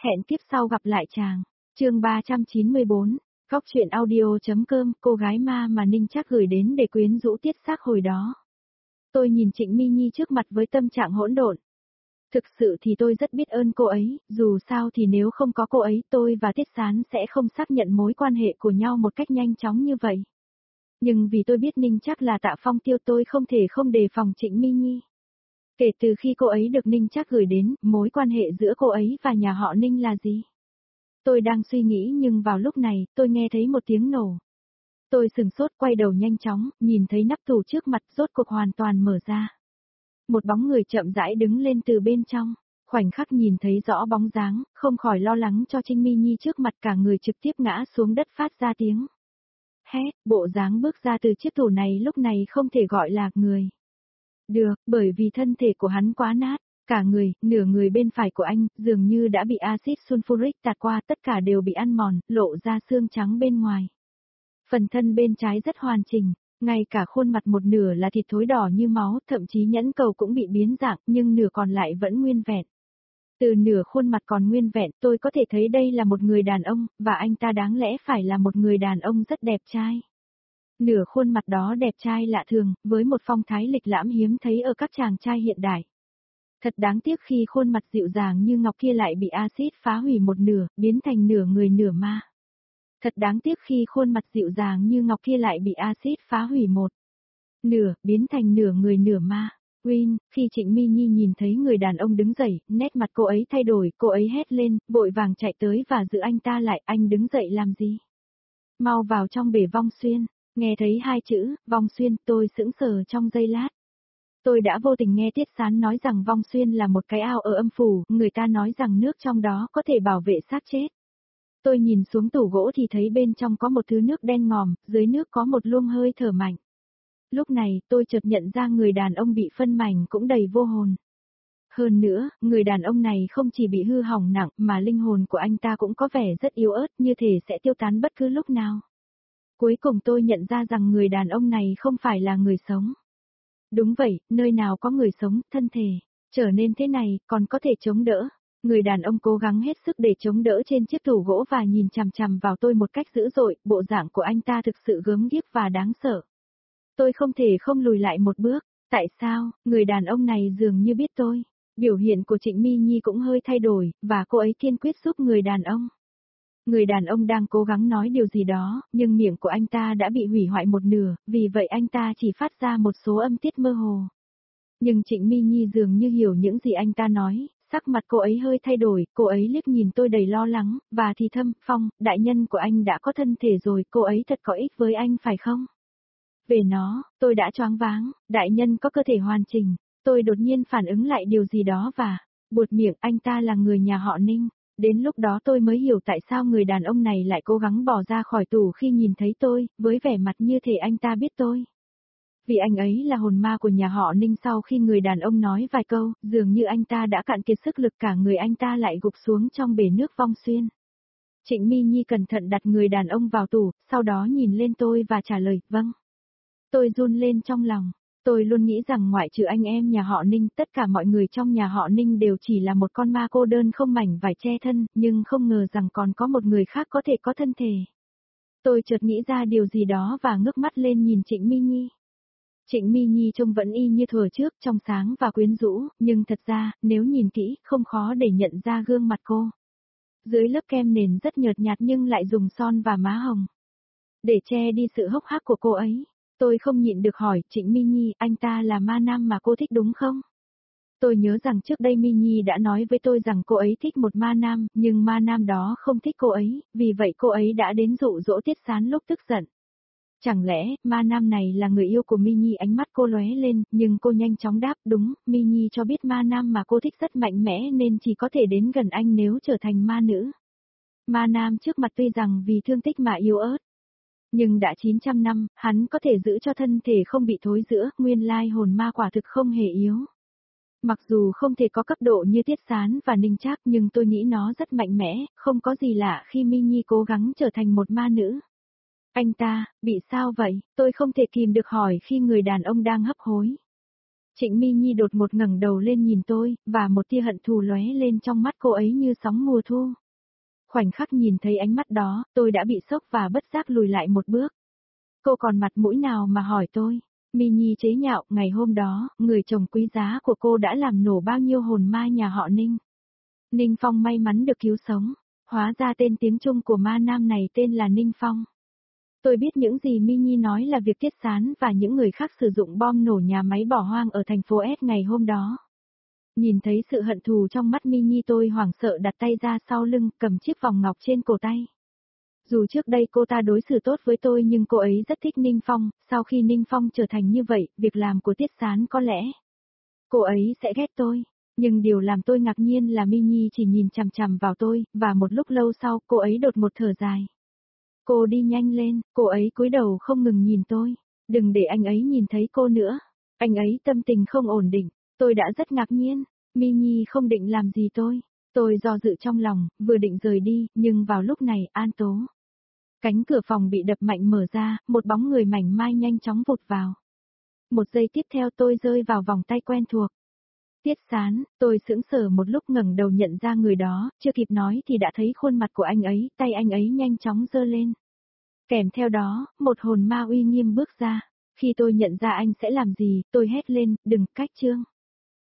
Hẹn tiếp sau gặp lại chàng. Chương 394, Góc truyện audio.com, cô gái ma mà Ninh Trác gửi đến để quyến rũ Tiết Xác hồi đó. Tôi nhìn Trịnh My Nhi trước mặt với tâm trạng hỗn độn. Thực sự thì tôi rất biết ơn cô ấy, dù sao thì nếu không có cô ấy tôi và Tiết Sán sẽ không xác nhận mối quan hệ của nhau một cách nhanh chóng như vậy. Nhưng vì tôi biết Ninh Trác là Tạ Phong Tiêu tôi không thể không đề phòng Trịnh My Nhi. Kể từ khi cô ấy được Ninh Trác gửi đến, mối quan hệ giữa cô ấy và nhà họ Ninh là gì? Tôi đang suy nghĩ nhưng vào lúc này, tôi nghe thấy một tiếng nổ. Tôi sừng sốt quay đầu nhanh chóng, nhìn thấy nắp tủ trước mặt rốt cuộc hoàn toàn mở ra. Một bóng người chậm rãi đứng lên từ bên trong, khoảnh khắc nhìn thấy rõ bóng dáng, không khỏi lo lắng cho Trinh My Nhi trước mặt cả người trực tiếp ngã xuống đất phát ra tiếng. Hét, bộ dáng bước ra từ chiếc tủ này lúc này không thể gọi là người. Được, bởi vì thân thể của hắn quá nát, cả người, nửa người bên phải của anh, dường như đã bị axit sulfuric tạt qua, tất cả đều bị ăn mòn, lộ ra xương trắng bên ngoài. Phần thân bên trái rất hoàn chỉnh, ngay cả khuôn mặt một nửa là thịt thối đỏ như máu, thậm chí nhẫn cầu cũng bị biến dạng, nhưng nửa còn lại vẫn nguyên vẹn. Từ nửa khuôn mặt còn nguyên vẹn, tôi có thể thấy đây là một người đàn ông, và anh ta đáng lẽ phải là một người đàn ông rất đẹp trai. Nửa khuôn mặt đó đẹp trai lạ thường, với một phong thái lịch lãm hiếm thấy ở các chàng trai hiện đại. Thật đáng tiếc khi khuôn mặt dịu dàng như ngọc kia lại bị axit phá hủy một nửa, biến thành nửa người nửa ma. Thật đáng tiếc khi khuôn mặt dịu dàng như ngọc kia lại bị axit phá hủy một nửa, biến thành nửa người nửa ma. Win, khi Trịnh My Nhi nhìn thấy người đàn ông đứng dậy, nét mặt cô ấy thay đổi, cô ấy hét lên, vội vàng chạy tới và giữ anh ta lại, anh đứng dậy làm gì? Mau vào trong bể Vong Xuyên, nghe thấy hai chữ, Vong Xuyên, tôi sững sờ trong giây lát. Tôi đã vô tình nghe Tiết Sán nói rằng Vong Xuyên là một cái ao ở âm phủ, người ta nói rằng nước trong đó có thể bảo vệ xác chết. Tôi nhìn xuống tủ gỗ thì thấy bên trong có một thứ nước đen ngòm, dưới nước có một luồng hơi thở mạnh. Lúc này, tôi chợt nhận ra người đàn ông bị phân mảnh cũng đầy vô hồn. Hơn nữa, người đàn ông này không chỉ bị hư hỏng nặng mà linh hồn của anh ta cũng có vẻ rất yếu ớt như thể sẽ tiêu tán bất cứ lúc nào. Cuối cùng tôi nhận ra rằng người đàn ông này không phải là người sống. Đúng vậy, nơi nào có người sống, thân thể trở nên thế này, còn có thể chống đỡ. Người đàn ông cố gắng hết sức để chống đỡ trên chiếc tủ gỗ và nhìn chằm chằm vào tôi một cách dữ dội, bộ dạng của anh ta thực sự gớm ghiếc và đáng sợ. Tôi không thể không lùi lại một bước, tại sao, người đàn ông này dường như biết tôi. Biểu hiện của Trịnh My Nhi cũng hơi thay đổi, và cô ấy kiên quyết giúp người đàn ông. Người đàn ông đang cố gắng nói điều gì đó, nhưng miệng của anh ta đã bị hủy hoại một nửa, vì vậy anh ta chỉ phát ra một số âm tiết mơ hồ. Nhưng Trịnh My Nhi dường như hiểu những gì anh ta nói, sắc mặt cô ấy hơi thay đổi, cô ấy liếc nhìn tôi đầy lo lắng, và thì thầm, Phong, đại nhân của anh đã có thân thể rồi, cô ấy thật có ích với anh phải không? Về nó, tôi đã choáng váng, đại nhân có cơ thể hoàn chỉnh, tôi đột nhiên phản ứng lại điều gì đó và, buột miệng anh ta là người nhà họ Ninh. Đến lúc đó tôi mới hiểu tại sao người đàn ông này lại cố gắng bỏ ra khỏi tủ khi nhìn thấy tôi, với vẻ mặt như thể anh ta biết tôi. Vì anh ấy là hồn ma của nhà họ Ninh. Sau khi người đàn ông nói vài câu, dường như anh ta đã cạn kiệt sức lực, cả người anh ta lại gục xuống trong bể nước Vong Xuyên. Trịnh My Nhi cẩn thận đặt người đàn ông vào tủ, sau đó nhìn lên tôi và trả lời, vâng. Tôi run lên trong lòng. Tôi luôn nghĩ rằng ngoại trừ anh em nhà họ Ninh, tất cả mọi người trong nhà họ Ninh đều chỉ là một con ma cô đơn không mảnh vải che thân, nhưng không ngờ rằng còn có một người khác có thể có thân thể. Tôi chợt nghĩ ra điều gì đó và ngước mắt lên nhìn Trịnh My Nhi. Trịnh My Nhi trông vẫn y như thuở trước, trong sáng và quyến rũ, nhưng thật ra, nếu nhìn kỹ, không khó để nhận ra gương mặt cô. Dưới lớp kem nền rất nhợt nhạt nhưng lại dùng son và má hồng. Để che đi sự hốc hác của cô ấy. Tôi không nhịn được hỏi, Trịnh My Nhi, anh ta là ma nam mà cô thích đúng không? Tôi nhớ rằng trước đây My Nhi đã nói với tôi rằng cô ấy thích một ma nam, nhưng ma nam đó không thích cô ấy, vì vậy cô ấy đã đến dụ dỗ Tiết Sán lúc tức giận. Chẳng lẽ, ma nam này là người yêu của My Nhi? Ánh mắt cô lóe lên, nhưng cô nhanh chóng đáp, đúng, My Nhi cho biết ma nam mà cô thích rất mạnh mẽ nên chỉ có thể đến gần anh nếu trở thành ma nữ. Ma nam trước mặt tuy rằng vì thương tích mà yếu ớt. Nhưng đã 900 năm, hắn có thể giữ cho thân thể không bị thối rữa, nguyên lai hồn ma quả thực không hề yếu. Mặc dù không thể có cấp độ như Tiết Sán và Ninh Trác nhưng tôi nghĩ nó rất mạnh mẽ, không có gì lạ khi My Nhi cố gắng trở thành một ma nữ. Anh ta, bị sao vậy? Tôi không thể kìm được hỏi khi người đàn ông đang hấp hối. Trịnh Mi Nhi đột ngột ngẩng đầu lên nhìn tôi, và một tia hận thù lóe lên trong mắt cô ấy như sóng mùa thu. Khoảnh khắc nhìn thấy ánh mắt đó, tôi đã bị sốc và bất giác lùi lại một bước. Cô còn mặt mũi nào mà hỏi tôi? Mi Nhi chế nhạo, ngày hôm đó, người chồng quý giá của cô đã làm nổ bao nhiêu hồn ma nhà họ Ninh. Ninh Phong may mắn được cứu sống. Hóa ra tên tiếng Trung của ma nam này tên là Ninh Phong. Tôi biết những gì Mi Nhi nói là việc Tiết Sán và những người khác sử dụng bom nổ nhà máy bỏ hoang ở thành phố S ngày hôm đó. Nhìn thấy sự hận thù trong mắt Mi Nhi, tôi hoảng sợ đặt tay ra sau lưng, cầm chiếc vòng ngọc trên cổ tay. Dù trước đây cô ta đối xử tốt với tôi nhưng cô ấy rất thích Ninh Phong, sau khi Ninh Phong trở thành như vậy, việc làm của Tiết Sán có lẽ cô ấy sẽ ghét tôi. Nhưng điều làm tôi ngạc nhiên là Mi Nhi chỉ nhìn chằm chằm vào tôi, và một lúc lâu sau cô ấy đột một thở dài. Cô đi nhanh lên, cô ấy cúi đầu không ngừng nhìn tôi. Đừng để anh ấy nhìn thấy cô nữa. Anh ấy tâm tình không ổn định. Tôi đã rất ngạc nhiên. Mi Nhi không định làm gì tôi. Tôi do dự trong lòng, vừa định rời đi, nhưng vào lúc này, An Tố. Cánh cửa phòng bị đập mạnh mở ra, một bóng người mảnh mai nhanh chóng vụt vào. Một giây tiếp theo tôi rơi vào vòng tay quen thuộc. Tiết Sán, tôi sững sờ một lúc ngẩng đầu nhận ra người đó, chưa kịp nói thì đã thấy khuôn mặt của anh ấy, tay anh ấy nhanh chóng giơ lên. Kèm theo đó, một hồn ma uy nghiêm bước ra. Khi tôi nhận ra anh sẽ làm gì, tôi hét lên, đừng cách Trương.